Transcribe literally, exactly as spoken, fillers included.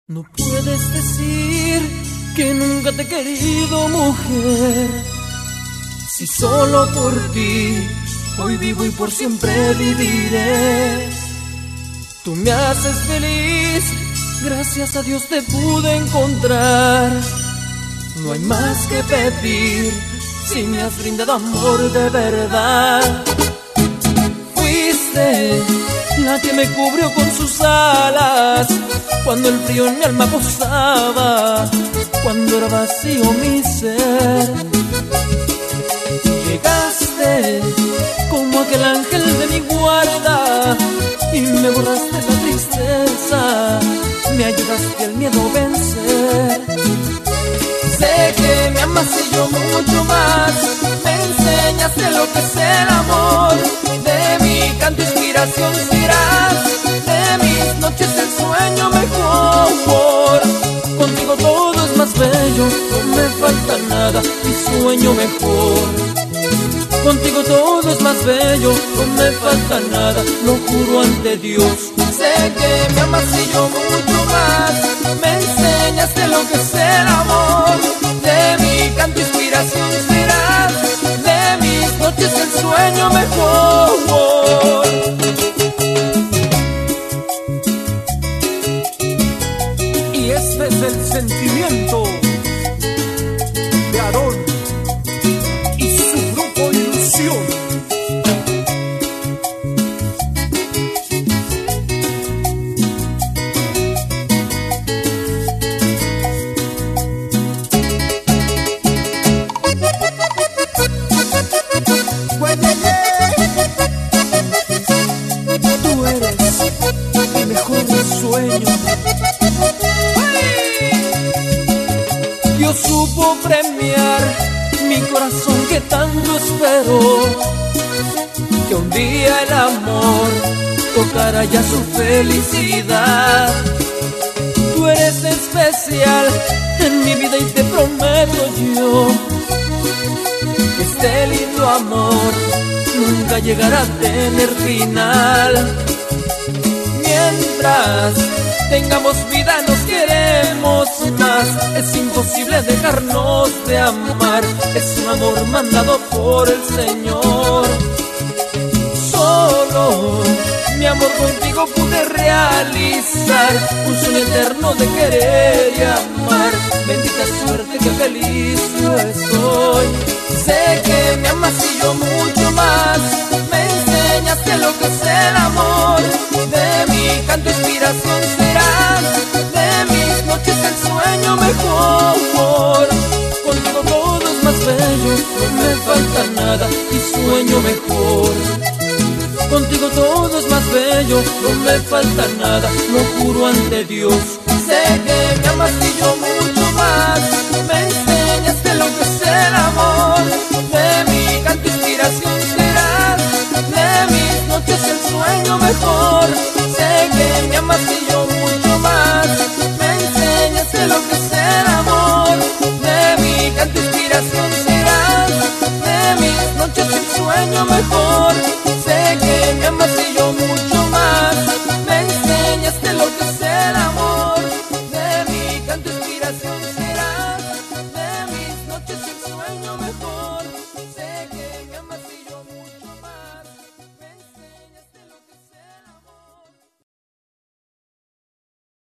No puedes decir que nunca te he querido, mujer, si solo por ti hoy vivo y por siempre viviré. Tú me haces feliz, gracias a Dios te pude encontrar. No hay más que pedir si me has brindado amor de verdad. Fuiste la que me cubrió con sus alas cuando el frío en mi alma posaba, cuando era vacío mi ser. Llegaste como aquel ángel de mi guarda y me borraste la tristeza, me ayudaste al miedo a vencer. Sé que me amas y yo mucho más, me enseñaste lo que es el amor. De mi canto inspiración serás, de mis noches el sueño mejor. Contigo todo es más bello, no me falta nada y sueño mejor. Contigo todo es más bello, no me falta nada, lo juro ante Dios. Sé que me amas y yo mucho más, me enseñaste lo que es el amor. De mi canto inspiración serás, de mis noches el sueño mejor. Y este es el sentimiento de Aarón y su grupo Ilusión. Tú eres mi mejor sueño. Dios supo premiar mi corazón que tanto esperó, que un día el amor tocara ya su felicidad. Tú eres especial en mi vida y te prometo yo que este lindo amor nunca llegará a tener final. Mientras tengamos vida nos queremos más, es imposible dejarnos de amar, es un amor mandado por el Señor. Solo mi amor contigo pude realizar un sueño eterno de querer y amar. Bendita suerte que feliz yo estoy. Sé que me amas y yo mucho más, me enseñaste lo que es el amor. De mi canto inspiración serás, de mis noches el sueño mejor. Contigo todo es más bello, no me falta nada y sueño mejor. Contigo todo es más bello, no me falta nada, lo juro ante Dios. Sé que me amas y yo mucho más, me enseñaste lo que es el amor. De mi canto inspiración serás, de mis noches el sueño mejor. Sé que me amas y yo